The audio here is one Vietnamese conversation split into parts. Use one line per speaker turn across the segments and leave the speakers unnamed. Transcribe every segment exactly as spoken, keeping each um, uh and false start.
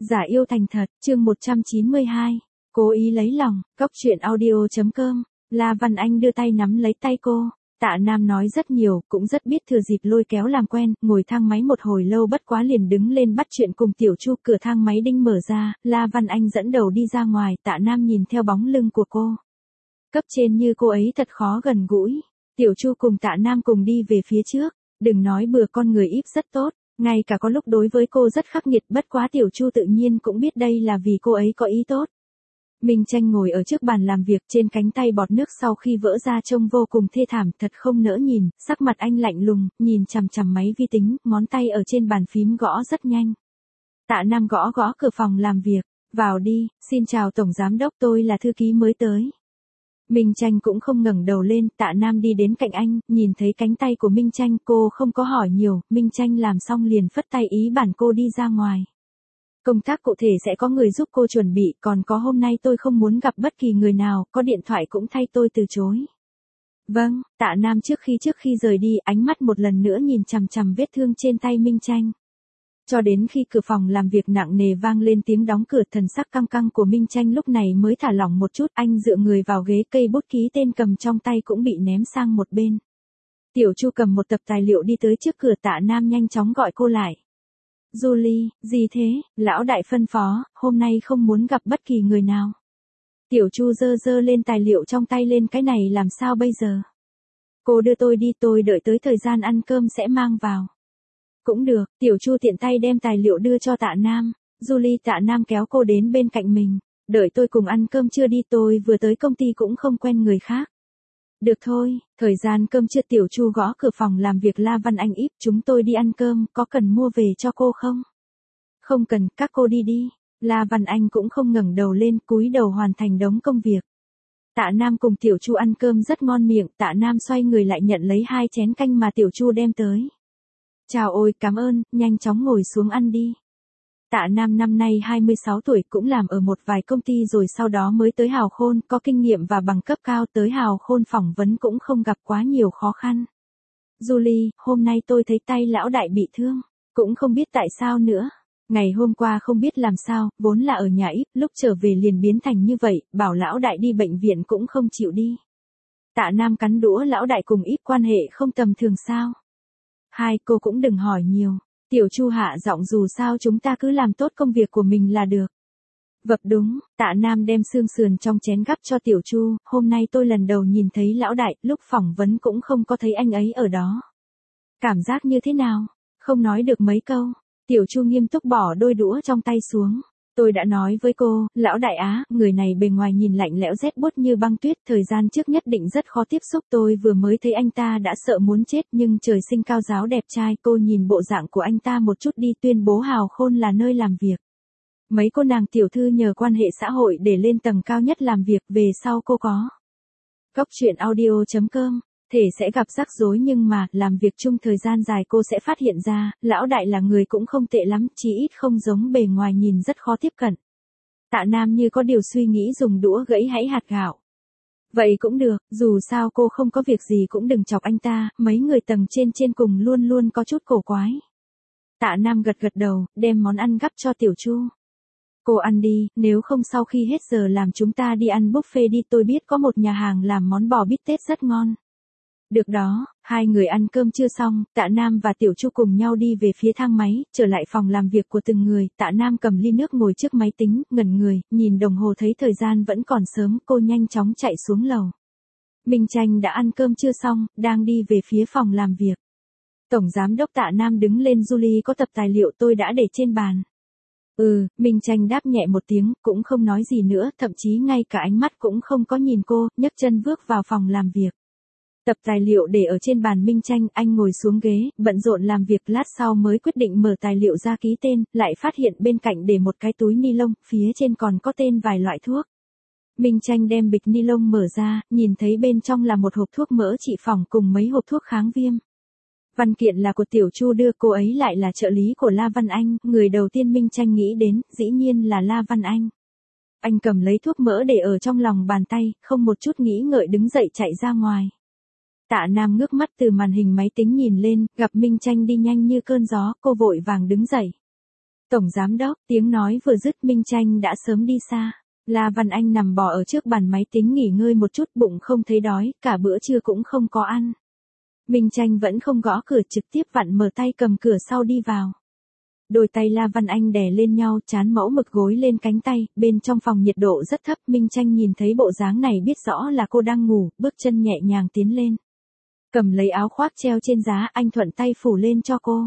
Giả yêu thành thật, chương một trăm chín mươi hai. Cố ý lấy lòng, Cóc truyện audio chấm com. La Văn Anh đưa tay nắm lấy tay cô. Tạ Nam nói rất nhiều, cũng rất biết thừa dịp lôi kéo làm quen, ngồi thang máy một hồi lâu bất quá liền đứng lên bắt chuyện cùng Tiểu Chu. Cửa thang máy đinh mở ra, La Văn Anh dẫn đầu đi ra ngoài, Tạ Nam nhìn theo bóng lưng của cô. Cấp trên như cô ấy thật khó gần gũi. Tiểu Chu cùng Tạ Nam cùng đi về phía trước, đừng nói bừa con người íp rất tốt. Ngay cả có lúc đối với cô rất khắc nghiệt, bất quá Tiểu Chu tự nhiên cũng biết đây là vì cô ấy có ý tốt. Minh Tranh ngồi ở trước bàn làm việc, trên cánh tay bọt nước sau khi vỡ ra trông vô cùng thê thảm, thật không nỡ nhìn, sắc mặt anh lạnh lùng, nhìn chằm chằm máy vi tính, ngón tay ở trên bàn phím gõ rất nhanh. Tạ Nam gõ gõ cửa phòng làm việc, vào đi, xin chào Tổng Giám Đốc, tôi là thư ký mới tới. Minh Tranh cũng không ngẩng đầu lên, Tạ Nam đi đến cạnh anh, nhìn thấy cánh tay của Minh Tranh, cô không có hỏi nhiều, Minh Tranh làm xong liền phất tay ý bảo cô đi ra ngoài. Công tác cụ thể sẽ có người giúp cô chuẩn bị, còn có hôm nay tôi không muốn gặp bất kỳ người nào, có điện thoại cũng thay tôi từ chối. Vâng, Tạ Nam trước khi trước khi rời đi, ánh mắt một lần nữa nhìn chằm chằm vết thương trên tay Minh Tranh. Cho đến khi cửa phòng làm việc nặng nề vang lên tiếng đóng cửa, thần sắc căng căng của Minh Tranh lúc này mới thả lỏng một chút, anh dựa người vào ghế, cây bút ký tên cầm trong tay cũng bị ném sang một bên. Tiểu Chu cầm một tập tài liệu đi tới trước cửa, Tạ Nam nhanh chóng gọi cô lại. Julie, gì thế, lão đại phân phó, hôm nay không muốn gặp bất kỳ người nào. Tiểu Chu giơ giơ lên tài liệu trong tay lên, cái này làm sao bây giờ? Cô đưa tôi đi, tôi đợi tới thời gian ăn cơm sẽ mang vào. Cũng được, Tiểu Chu tiện tay đem tài liệu đưa cho Tạ Nam. Julie, Tạ Nam kéo cô đến bên cạnh mình. Đợi tôi cùng ăn cơm trưa đi, tôi vừa tới công ty cũng không quen người khác. Được thôi, thời gian cơm trưa. Tiểu Chu gõ cửa phòng làm việc La Văn Anh íp, chúng tôi đi ăn cơm, có cần mua về cho cô không? Không cần, các cô đi đi. La Văn Anh cũng không ngẩng đầu lên, cúi đầu hoàn thành đống công việc. Tạ Nam cùng Tiểu Chu ăn cơm rất ngon miệng, Tạ Nam xoay người lại nhận lấy hai chén canh mà Tiểu Chu đem tới. Chào ôi, cảm ơn, nhanh chóng ngồi xuống ăn đi. Tạ Nam năm nay hai mươi sáu tuổi, cũng làm ở một vài công ty rồi sau đó mới tới Hào Khôn, có kinh nghiệm và bằng cấp cao, tới Hào Khôn phỏng vấn cũng không gặp quá nhiều khó khăn. Julie, hôm nay tôi thấy tay lão đại bị thương, cũng không biết tại sao nữa. Ngày hôm qua không biết làm sao, vốn là ở nhà íp, lúc trở về liền biến thành như vậy, bảo lão đại đi bệnh viện cũng không chịu đi. Tạ Nam cắn đũa, lão đại cùng íp quan hệ không tầm thường sao? Hai cô cũng đừng hỏi nhiều. Tiểu Chu hạ giọng, dù sao chúng ta cứ làm tốt công việc của mình là được. Vập đúng, Tạ Nam đem xương sườn trong chén gắp cho Tiểu Chu, hôm nay tôi lần đầu nhìn thấy lão đại, lúc phỏng vấn cũng không có thấy anh ấy ở đó. Cảm giác như thế nào? Không nói được mấy câu. Tiểu Chu nghiêm túc bỏ đôi đũa trong tay xuống. Tôi đã nói với cô, lão đại á, người này bề ngoài nhìn lạnh lẽo rét buốt như băng tuyết, thời gian trước nhất định rất khó tiếp xúc, tôi vừa mới thấy anh ta đã sợ muốn chết, nhưng trời sinh cao giáo đẹp trai, cô nhìn bộ dạng của anh ta một chút đi, tuyên bố Hào Khôn là nơi làm việc. Mấy cô nàng tiểu thư nhờ quan hệ xã hội để lên tầng cao nhất làm việc, về sau cô có. Cóc truyện audio chấm com. Thể sẽ gặp rắc rối nhưng mà, làm việc chung thời gian dài cô sẽ phát hiện ra, lão đại là người cũng không tệ lắm, chỉ ít không giống bề ngoài nhìn rất khó tiếp cận. Tạ Nam như có điều suy nghĩ dùng đũa gãy hãy hạt gạo. Vậy cũng được, dù sao cô không có việc gì cũng đừng chọc anh ta, mấy người tầng trên trên cùng luôn luôn có chút cổ quái. Tạ Nam gật gật đầu, đem món ăn gắp cho Tiểu Chu. Cô ăn đi, nếu không sau khi hết giờ làm chúng ta đi ăn buffet đi, tôi biết có một nhà hàng làm món bò bít tết rất ngon. Được đó, hai người ăn cơm chưa xong, Tạ Nam và Tiểu Chu cùng nhau đi về phía thang máy, trở lại phòng làm việc của từng người, Tạ Nam cầm ly nước ngồi trước máy tính, ngẩn người, nhìn đồng hồ thấy thời gian vẫn còn sớm, cô nhanh chóng chạy xuống lầu. Minh Tranh đã ăn cơm chưa xong, đang đi về phía phòng làm việc. Tổng Giám Đốc Tạ Nam đứng lên, Julie có tập tài liệu tôi đã để trên bàn. Ừ, Minh Tranh đáp nhẹ một tiếng, cũng không nói gì nữa, thậm chí ngay cả ánh mắt cũng không có nhìn cô, nhấc chân bước vào phòng làm việc. Tập tài liệu để ở trên bàn Minh Tranh, anh ngồi xuống ghế, bận rộn làm việc, lát sau mới quyết định mở tài liệu ra ký tên, lại phát hiện bên cạnh để một cái túi ni lông, phía trên còn có tên vài loại thuốc. Minh Tranh đem bịch ni lông mở ra, nhìn thấy bên trong là một hộp thuốc mỡ trị phỏng cùng mấy hộp thuốc kháng viêm. Văn kiện là của Tiểu Chu đưa, cô ấy lại là trợ lý của La Văn Anh, người đầu tiên Minh Tranh nghĩ đến, dĩ nhiên là La Văn Anh. Anh cầm lấy thuốc mỡ để ở trong lòng bàn tay, không một chút nghĩ ngợi đứng dậy chạy ra ngoài. Tạ Nam ngước mắt từ màn hình máy tính nhìn lên, gặp Minh Tranh đi nhanh như cơn gió, cô vội vàng đứng dậy. Tổng giám đốc, tiếng nói vừa dứt Minh Tranh đã sớm đi xa. La Văn Anh nằm bò ở trước bàn máy tính nghỉ ngơi một chút, bụng không thấy đói, cả bữa trưa cũng không có ăn. Minh Tranh vẫn không gõ cửa, trực tiếp vặn mở tay cầm cửa sau đi vào. Đôi tay La Văn Anh đè lên nhau, trán mẫu mực gối lên cánh tay, bên trong phòng nhiệt độ rất thấp, Minh Tranh nhìn thấy bộ dáng này biết rõ là cô đang ngủ, bước chân nhẹ nhàng tiến lên. Cầm lấy áo khoác treo trên giá, anh thuận tay phủ lên cho cô.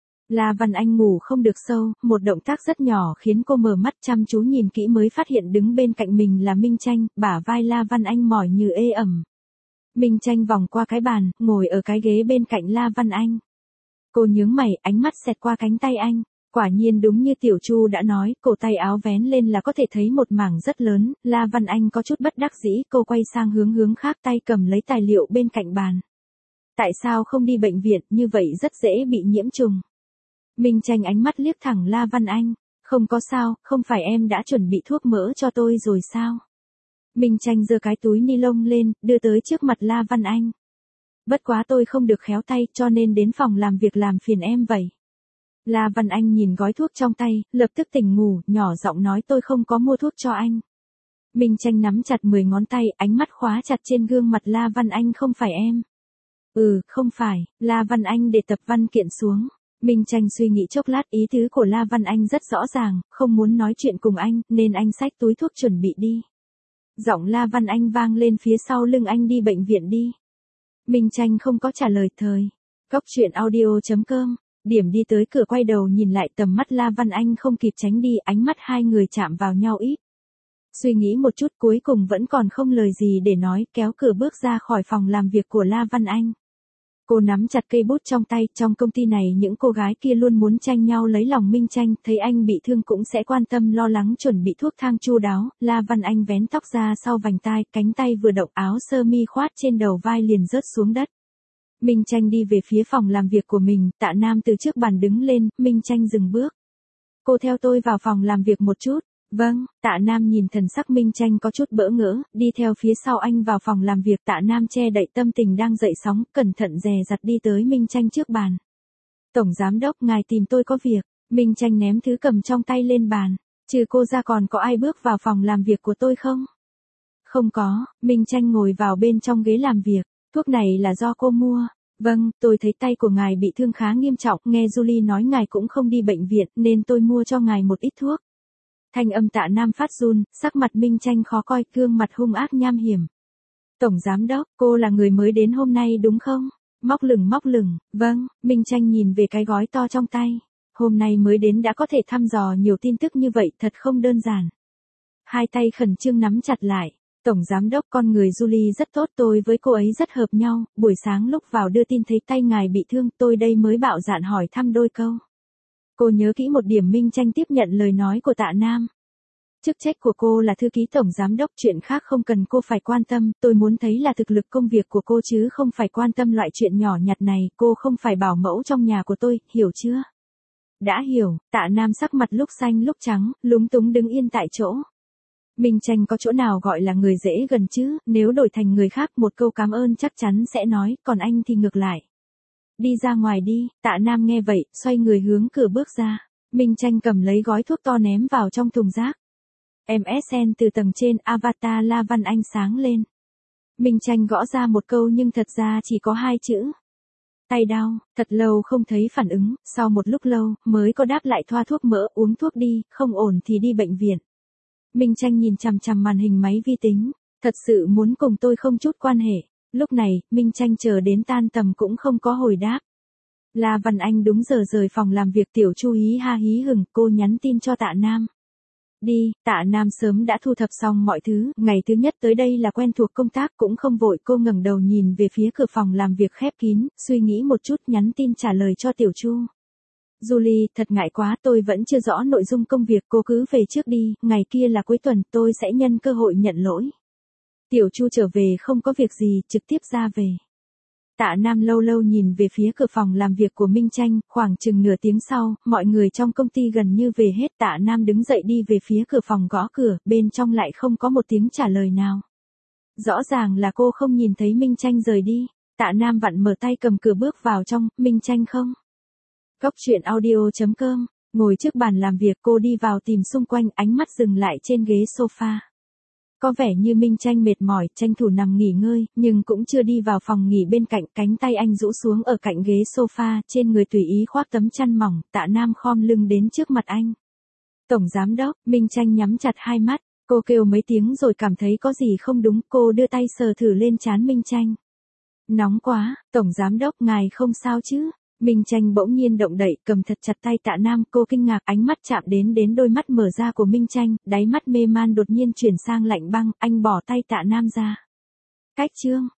La Văn Anh ngủ không được sâu, một động tác rất nhỏ khiến cô mở mắt chăm chú nhìn kỹ mới phát hiện đứng bên cạnh mình là Minh Tranh, bả vai La Văn Anh mỏi như ê ẩm. Minh Tranh vòng qua cái bàn, ngồi ở cái ghế bên cạnh La Văn Anh. Cô nhướng mày, ánh mắt xẹt qua cánh tay anh. Quả nhiên đúng như Tiểu Chu đã nói, cổ tay áo vén lên là có thể thấy một mảng rất lớn. La Văn Anh có chút bất đắc dĩ, cô quay sang hướng hướng khác, tay cầm lấy tài liệu bên cạnh bàn. Tại sao không đi bệnh viện, như vậy rất dễ bị nhiễm trùng. Minh Tranh ánh mắt liếc thẳng La Văn Anh. Không có sao, không phải em đã chuẩn bị thuốc mỡ cho tôi rồi sao? Minh Tranh giơ cái túi ni lông lên, đưa tới trước mặt La Văn Anh. Bất quá tôi không được khéo tay, cho nên đến phòng làm việc làm phiền em vậy. La Văn Anh nhìn gói thuốc trong tay, lập tức tỉnh ngủ, nhỏ giọng nói tôi không có mua thuốc cho anh. Minh Tranh nắm chặt mười ngón tay, ánh mắt khóa chặt trên gương mặt La Văn Anh. Không phải em. Ừ, không phải. La Văn Anh để tập văn kiện xuống. Minh Tranh suy nghĩ chốc lát, ý tứ của La Văn Anh rất rõ ràng, không muốn nói chuyện cùng anh, nên anh xách túi thuốc chuẩn bị đi. Giọng La Văn Anh vang lên phía sau lưng, anh đi bệnh viện đi. Minh Tranh không có trả lời thời. Cóc truyện audio chấm com. Điểm đi tới cửa, quay đầu nhìn lại, tầm mắt La Văn Anh không kịp tránh đi, ánh mắt hai người chạm vào nhau ít. Suy nghĩ một chút cuối cùng vẫn còn không lời gì để nói, kéo cửa bước ra khỏi phòng làm việc của La Văn Anh. Cô nắm chặt cây bút trong tay, trong công ty này những cô gái kia luôn muốn tranh nhau lấy lòng Minh Tranh, thấy anh bị thương cũng sẽ quan tâm lo lắng chuẩn bị thuốc thang chu đáo. La Văn Anh vén tóc ra sau vành tai, cánh tay vừa động, áo sơ mi khoát trên đầu vai liền rớt xuống đất. Minh Tranh đi về phía phòng làm việc của mình, Tạ Nam từ trước bàn đứng lên, Minh Tranh dừng bước. Cô theo tôi vào phòng làm việc một chút. Vâng, Tạ Nam nhìn thần sắc Minh Tranh có chút bỡ ngỡ, đi theo phía sau anh vào phòng làm việc. Tạ Nam che đậy tâm tình đang dậy sóng, cẩn thận dè dặt đi tới Minh Tranh trước bàn. Tổng giám đốc, ngài tìm tôi có việc. Minh Tranh ném thứ cầm trong tay lên bàn. Trừ cô ra còn có ai bước vào phòng làm việc của tôi không? Không có. Minh Tranh ngồi vào bên trong ghế làm việc. Thuốc này là do cô mua. Vâng, tôi thấy tay của ngài bị thương khá nghiêm trọng, nghe Julie nói ngài cũng không đi bệnh viện, nên tôi mua cho ngài một ít thuốc. Thanh âm Tạ Nam phát run, sắc mặt Minh Tranh khó coi, gương mặt hung ác nham hiểm. Tổng giám đốc, cô là người mới đến hôm nay đúng không? Móc lửng móc lửng, vâng. Minh Tranh nhìn về cái gói to trong tay. Hôm nay mới đến đã có thể thăm dò nhiều tin tức như vậy, thật không đơn giản. Hai tay khẩn trương nắm chặt lại. Tổng giám đốc, con người Julie rất tốt, tôi với cô ấy rất hợp nhau, buổi sáng lúc vào đưa tin thấy tay ngài bị thương, tôi đây mới bạo dạn hỏi thăm đôi câu. Cô nhớ kỹ một điểm. Minh Tranh tiếp nhận lời nói của Tạ Nam. Chức trách của cô là thư ký tổng giám đốc, chuyện khác không cần cô phải quan tâm, tôi muốn thấy là thực lực công việc của cô chứ không phải quan tâm loại chuyện nhỏ nhặt này, cô không phải bảo mẫu trong nhà của tôi, hiểu chưa? Đã hiểu. Tạ Nam sắc mặt lúc xanh lúc trắng, lúng túng đứng yên tại chỗ. Minh Tranh có chỗ nào gọi là người dễ gần chứ, nếu đổi thành người khác một câu cảm ơn chắc chắn sẽ nói, còn anh thì ngược lại. Đi ra ngoài đi. Tạ Nam nghe vậy, xoay người hướng cửa bước ra. Minh Tranh cầm lấy gói thuốc to ném vào trong thùng rác. em ét en từ tầng trên, avatar La Văn Anh sáng lên. Minh Tranh gõ ra một câu nhưng thật ra chỉ có hai chữ. Tay đau. Thật lâu không thấy phản ứng, sau một lúc lâu, mới có đáp lại, thoa thuốc mỡ, uống thuốc đi, không ổn thì đi bệnh viện. Minh Tranh nhìn chằm chằm màn hình máy vi tính. Thật sự muốn cùng tôi không chút quan hệ. Lúc này, Minh Tranh chờ đến tan tầm cũng không có hồi đáp. La Văn Anh đúng giờ rời phòng làm việc. Tiểu Chu hí ha hí hửng, cô nhắn tin cho Tạ Nam. Đi. Tạ Nam sớm đã thu thập xong mọi thứ, ngày thứ nhất tới đây là quen thuộc công tác cũng không vội. Cô ngẩng đầu nhìn về phía cửa phòng làm việc khép kín, suy nghĩ một chút nhắn tin trả lời cho Tiểu Chu. Julie, thật ngại quá, tôi vẫn chưa rõ nội dung công việc, cô cứ về trước đi, ngày kia là cuối tuần, tôi sẽ nhân cơ hội nhận lỗi. Tiểu Chu trở về không có việc gì, trực tiếp ra về. Tạ Nam lâu lâu nhìn về phía cửa phòng làm việc của Minh Tranh, khoảng chừng nửa tiếng sau, mọi người trong công ty gần như về hết. Tạ Nam đứng dậy đi về phía cửa phòng gõ cửa, bên trong lại không có một tiếng trả lời nào. Rõ ràng là cô không nhìn thấy Minh Tranh rời đi. Tạ Nam vặn mở tay cầm cửa bước vào trong. Minh Tranh không? Cóc truyện audio chấm com Ngồi trước bàn làm việc cô đi vào tìm xung quanh, ánh mắt dừng lại trên ghế sofa. Có vẻ như Minh Tranh mệt mỏi, tranh thủ nằm nghỉ ngơi, nhưng cũng chưa đi vào phòng nghỉ bên cạnh, cánh tay anh rũ xuống ở cạnh ghế sofa, trên người tùy ý khoác tấm chăn mỏng, Tạ Nam khom lưng đến trước mặt anh. Tổng giám đốc, Minh Tranh nhắm chặt hai mắt, cô kêu mấy tiếng rồi cảm thấy có gì không đúng, cô đưa tay sờ thử lên trán Minh Tranh. Nóng quá, tổng giám đốc ngài không sao chứ? Minh Tranh bỗng nhiên động đậy, cầm thật chặt tay Tạ Nam, cô kinh ngạc, ánh mắt chạm đến đến đôi mắt mở ra của Minh Tranh, đáy mắt mê man đột nhiên chuyển sang lạnh băng, anh bỏ tay Tạ Nam ra. Cách chương